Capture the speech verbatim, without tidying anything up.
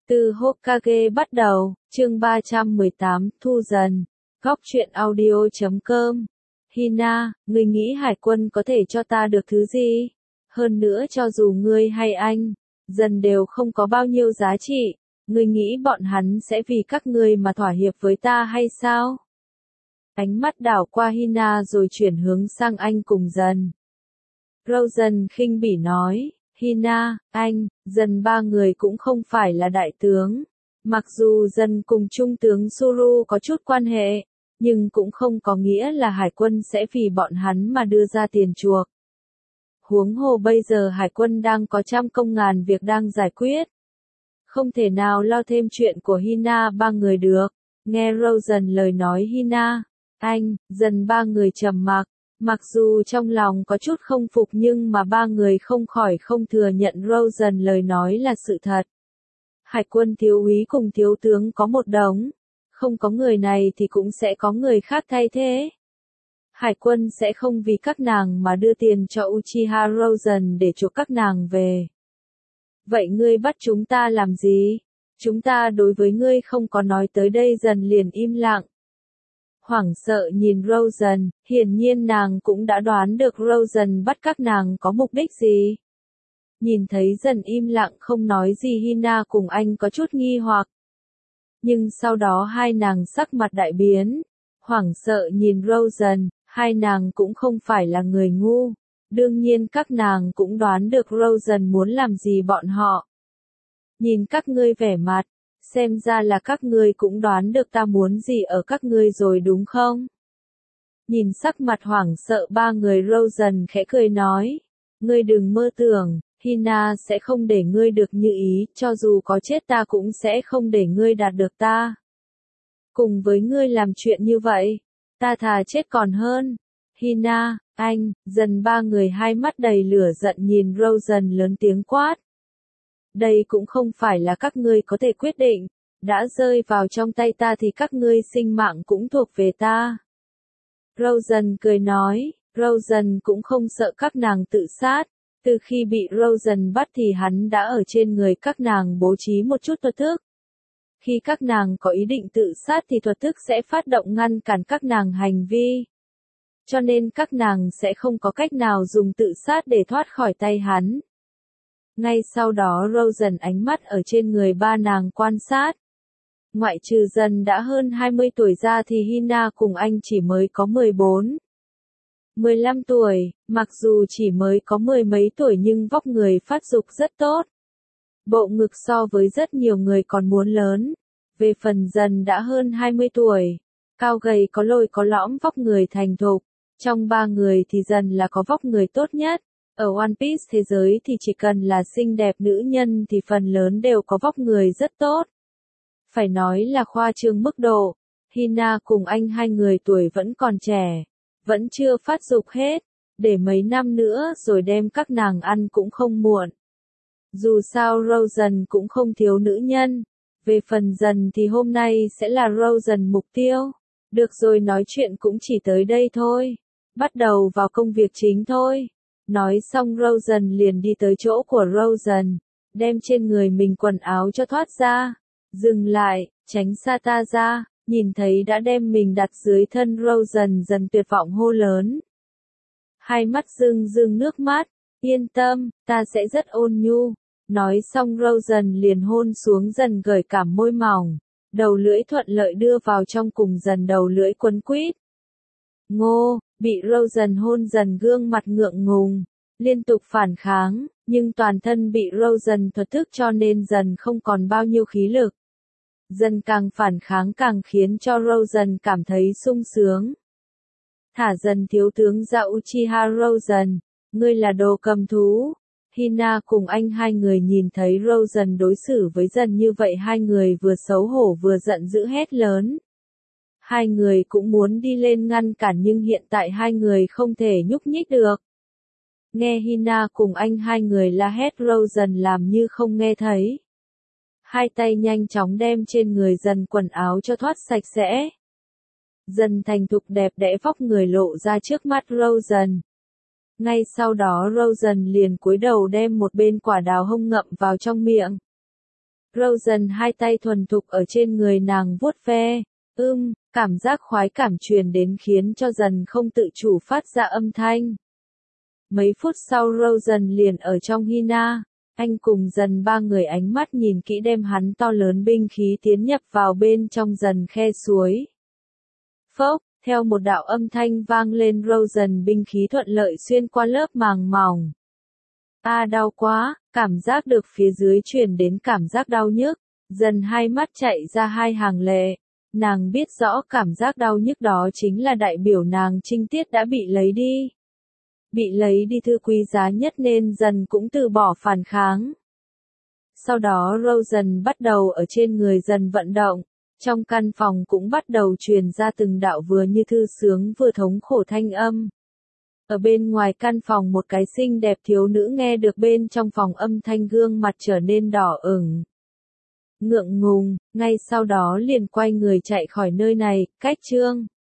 Từ Hokage bắt đầu, chương ba trăm mười tám, thu dần. Góc truyện audio chấm com. Hina, ngươi nghĩ hải quân có thể cho ta được thứ gì? Hơn nữa cho dù ngươi hay anh, dần đều không có bao nhiêu giá trị, ngươi nghĩ bọn hắn sẽ vì các ngươi mà thỏa hiệp với ta hay sao? Ánh mắt đảo qua Hina rồi chuyển hướng sang anh cùng dần. Rosen khinh bỉ nói, Hina, anh, dần ba người cũng không phải là đại tướng. Mặc dù dần cùng trung tướng Suru có chút quan hệ, nhưng cũng không có nghĩa là hải quân sẽ vì bọn hắn mà đưa ra tiền chuộc. Huống hồ bây giờ hải quân đang có trăm công ngàn việc đang giải quyết. Không thể nào lo thêm chuyện của Hina ba người được. Nghe Rosen lời nói Hina, anh, dần ba người trầm mặc. Mặc dù trong lòng có chút không phục nhưng mà ba người không khỏi không thừa nhận Rosen lời nói là sự thật. Hải quân thiếu úy cùng thiếu tướng có một đống. Không có người này thì cũng sẽ có người khác thay thế. Hải quân sẽ không vì các nàng mà đưa tiền cho Uchiha Rosen để chuộc các nàng về. Vậy ngươi bắt chúng ta làm gì? Chúng ta đối với ngươi không có nói tới đây dần liền im lặng. Hoảng sợ nhìn Rosen, hiển nhiên nàng cũng đã đoán được Rosen bắt các nàng có mục đích gì. Nhìn thấy dần im lặng không nói gì Hina cùng anh có chút nghi hoặc. Nhưng sau đó hai nàng sắc mặt đại biến. Hoảng sợ nhìn Rosen, hai nàng cũng không phải là người ngu. Đương nhiên các nàng cũng đoán được Rosen muốn làm gì bọn họ. Nhìn các ngươi vẻ mặt. Xem ra là các ngươi cũng đoán được ta muốn gì ở các ngươi rồi đúng không? Nhìn sắc mặt hoảng sợ ba người Rosen khẽ cười nói. Ngươi đừng mơ tưởng, Hina sẽ không để ngươi được như ý, cho dù có chết ta cũng sẽ không để ngươi đạt được ta. Cùng với ngươi làm chuyện như vậy, ta thà chết còn hơn. Hina, anh, dần ba người hai mắt đầy lửa giận nhìn Rosen lớn tiếng quát. Đây cũng không phải là các ngươi có thể quyết định, đã rơi vào trong tay ta thì các ngươi sinh mạng cũng thuộc về ta. Rosen cười nói, Rosen cũng không sợ các nàng tự sát, từ khi bị Rosen bắt thì hắn đã ở trên người các nàng bố trí một chút thuật thức. Khi các nàng có ý định tự sát thì thuật thức sẽ phát động ngăn cản các nàng hành vi. Cho nên các nàng sẽ không có cách nào dùng tự sát để thoát khỏi tay hắn. Ngay sau đó Rosen ánh mắt ở trên người ba nàng quan sát. Ngoại trừ dần đã hơn hai mươi tuổi ra thì Hina cùng anh chỉ mới có mười bốn, mười lăm tuổi, mặc dù chỉ mới có mười mấy tuổi nhưng vóc người phát dục rất tốt. Bộ ngực so với rất nhiều người còn muốn lớn. Về phần dần đã hơn hai mươi tuổi, cao gầy có lồi có lõm vóc người thành thục. Trong ba người thì dần là có vóc người tốt nhất. Ở One Piece thế giới thì chỉ cần là xinh đẹp nữ nhân thì phần lớn đều có vóc người rất tốt. Phải nói là khoa trương mức độ. Hina cùng anh hai người tuổi vẫn còn trẻ, vẫn chưa phát dục hết, để mấy năm nữa rồi đem các nàng ăn cũng không muộn. Dù sao Rosen cũng không thiếu nữ nhân. Về phần dần thì hôm nay sẽ là Rosen mục tiêu. Được rồi, nói chuyện cũng chỉ tới đây thôi. Bắt đầu vào công việc chính thôi. Nói xong Rosen liền đi tới chỗ của Rosen, đem trên người mình quần áo cho thoát ra. Dừng lại, tránh xa ta ra, nhìn thấy đã đem mình đặt dưới thân Rosen dần tuyệt vọng hô lớn. Hai mắt rưng rưng nước mắt, yên tâm, ta sẽ rất ôn nhu. Nói xong Rosen liền hôn xuống dần gợi cảm môi mỏng, đầu lưỡi thuận lợi đưa vào trong cùng dần đầu lưỡi quấn quýt. Ngô, bị Rosen hôn dần gương mặt ngượng ngùng, liên tục phản kháng, nhưng toàn thân bị Rosen thuật thức cho nên dần không còn bao nhiêu khí lực. Dần càng phản kháng càng khiến cho Rosen cảm thấy sung sướng. Thả dần thiếu tướng ra Uchiha Rosen, ngươi là đồ cầm thú. Hina cùng anh hai người nhìn thấy Rosen đối xử với dần như vậy hai người vừa xấu hổ vừa giận dữ hét lớn. Hai người cũng muốn đi lên ngăn cản nhưng hiện tại hai người không thể nhúc nhích được. Nghe Hina cùng anh hai người la hét Rosen làm như không nghe thấy. Hai tay nhanh chóng đem trên người dần quần áo cho thoát sạch sẽ. Dần thành thục đẹp đẽ vóc người lộ ra trước mắt Rosen. Ngay sau đó Rosen liền cúi đầu đem một bên quả đào hông ngậm vào trong miệng. Rosen hai tay thuần thục ở trên người nàng vuốt ve. Ưm, cảm giác khoái cảm truyền đến khiến cho dần không tự chủ phát ra âm thanh. Mấy phút sau Rosen liền ở trong Hina. Anh cùng dần ba người ánh mắt nhìn kỹ đem hắn to lớn binh khí tiến nhập vào bên trong dần khe suối. Phốc, theo một đạo âm thanh vang lên Rosen binh khí thuận lợi xuyên qua lớp màng mỏng. A à, đau quá, cảm giác được phía dưới truyền đến cảm giác đau nhức. Dần hai mắt chạy ra hai hàng lệ. Nàng biết rõ cảm giác đau nhức đó chính là đại biểu nàng trinh tiết đã bị lấy đi. Bị lấy đi thứ quý giá nhất nên dần cũng từ bỏ phản kháng. Sau đó Rosen bắt đầu ở trên người dần vận động. Trong căn phòng cũng bắt đầu truyền ra từng đạo vừa như thư sướng vừa thống khổ thanh âm. Ở bên ngoài căn phòng một cái xinh đẹp thiếu nữ nghe được bên trong phòng âm thanh gương mặt trở nên đỏ ửng. Ngượng ngùng, ngay sau đó liền quay người chạy khỏi nơi này, cách chương.